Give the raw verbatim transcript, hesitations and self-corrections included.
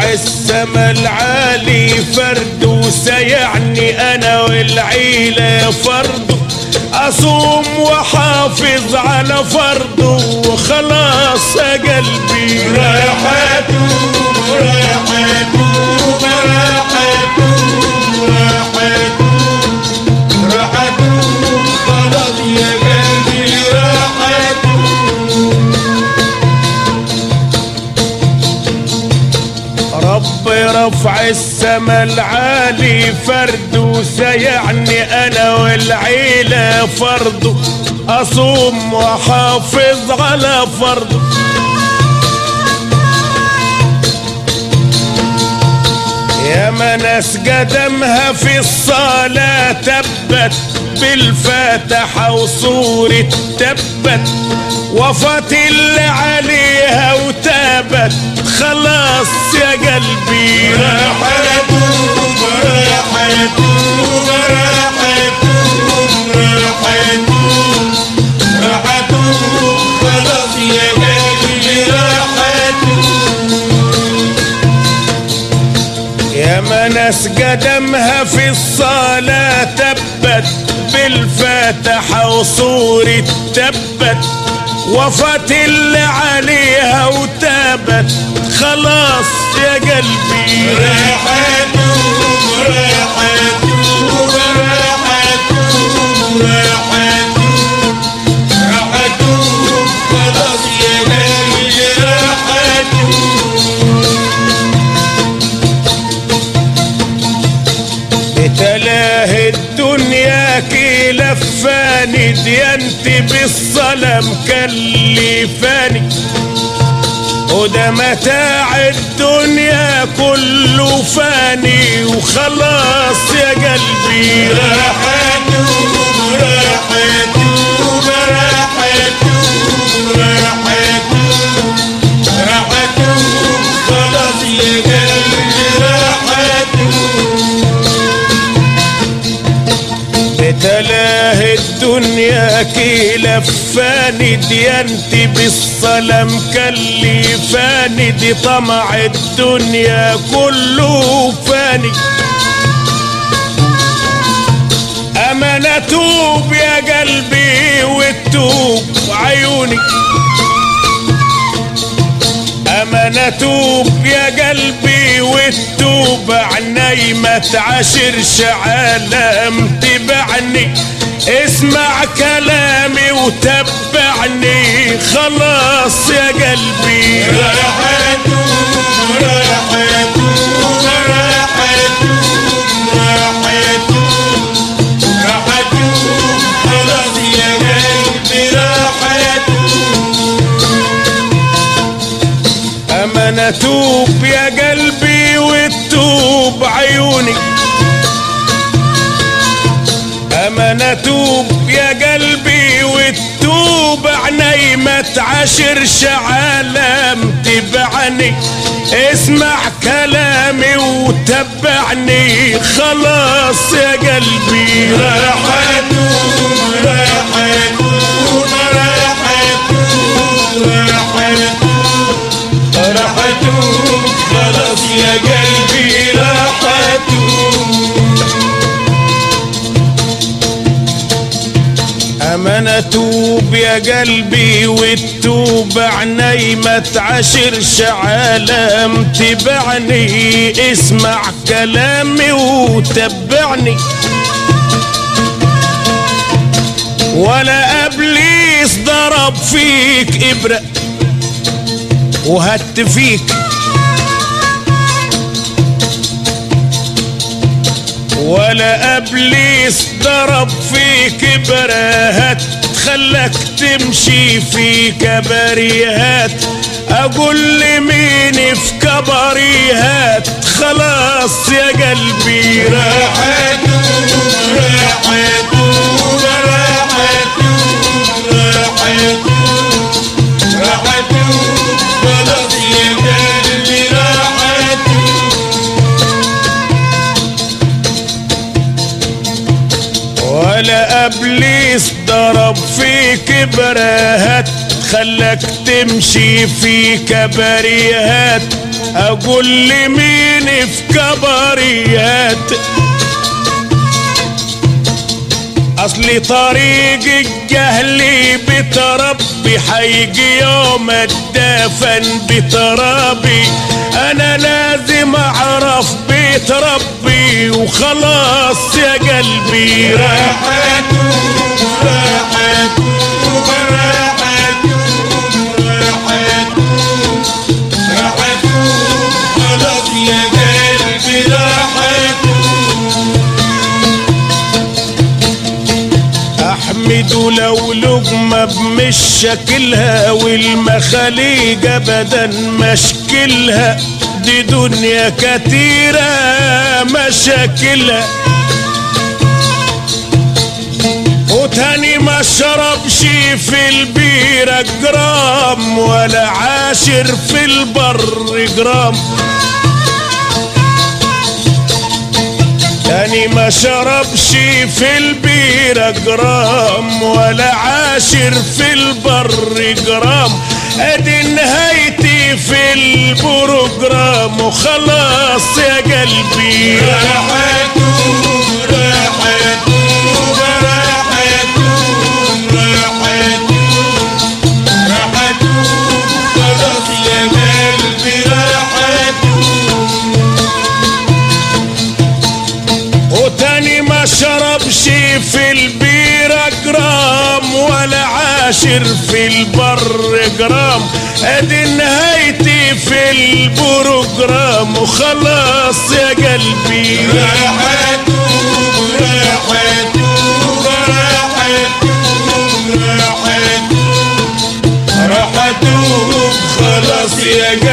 السما العالي فرده، سيعني انا والعيلة فرده، اصوم وحافظ على فرده، وخلاص يا قلبي راحته راحته راحته راحته راحته خلاص يا قلبي راحته. ربي رفع السما العالي فرده، سيعني انا والعيلة فرده، اصوم وحافظ على فرده. يا ما ناس قدمها في الصلاة تبت بالفاتحة وصورة تبت، وفات اللي عليها وتابت، خلاص يا قلبي راحته راحته راحته راحته راحته خلاص يا قلبي راحته. يا ما ناس قدمها في الصلاة تبت بالفاتحة وصورة تبت، وفات اللي عليها وتابت، خلاص يا قلبي راحته راحته راحته راحته راحته خلاص يا قلبي راحته. بتلاه الدنيا كي لفاني، ديانتي بالصلاة مكلفاني، وده متاع الدنيا كله فاني، وخلاص يا قلبي راحته راحته راحته راحته راحته خلاص يا قلبي راحته. بتلاه الدنيا كي لفاني، ديانتي بالصلاة مكلفاني، دي طمع الدنيا كله فاني. اما انا اتوب يا قلبي وتوب عيوني، اما انا اتوب يا قلبي وتوب عني، ما تعاشرش عالم تبعني، اسمع كلامي وتبعني، خلاص يا قلبي راحته راحته راحته راحته راحته خلاص يا قلبي راحته. اما انا اتوب يا قلبي وتوب عيوني، اما انا اتوب يا قلبي وتوب عني، ما تعاشرش عالم تبعني، اسمع كلامي وتبعني، خلاص يا قلبي راحته راحته راحته راحته راحته خلاص يا قلبي راحته. اما انا اتوب يا قلبي وتوب عني، ما تعاشرش عالم تبعني، اسمع كلامي وتبعني، ولا ابليس ضرب فيك ابرة وهت فيك، ولا ابليس ضرب فيك ابرهات، خلك تمشي في كبريهات، اقول لمين في كبريهات، خلاص يا قلبي راحته راحته راحته راحته راحته خلاص يا قلبي راحته. ولا ابليس ضرب فيك برهات، خلك تمشي في كبريهات، اقول لمين في كبريات اصلي طريق الجهل بتربي حيجي يوم الدفن بترابي انا لازم اعرف بيت ربي وخلاص يا قلبي راحته راحته راحته راحته راحته خلاص يا قلبي راحته احمده لو لقمة بمش شكلها والمخاليق ابدا مشكلها دي دنيا كتيرة مشاكلها وتاني ما شربش في البيرة جرام ولا عاشر في البر جرام تاني ما شربش في البيرة جرام ولا عاشر في البر جرام ادي نهايتي في البروجرام وخلاص يا قلبي راحته راحته راحته راحته راحته خلاص يا قلبي راحته وتاني ما شربش في البيرة جرام ولا عاشر في البر جرام ادي نهايتي في البروجرام وخلاص يا قلبي راحته راحته راحته راحته راحته خلاص يا قلبي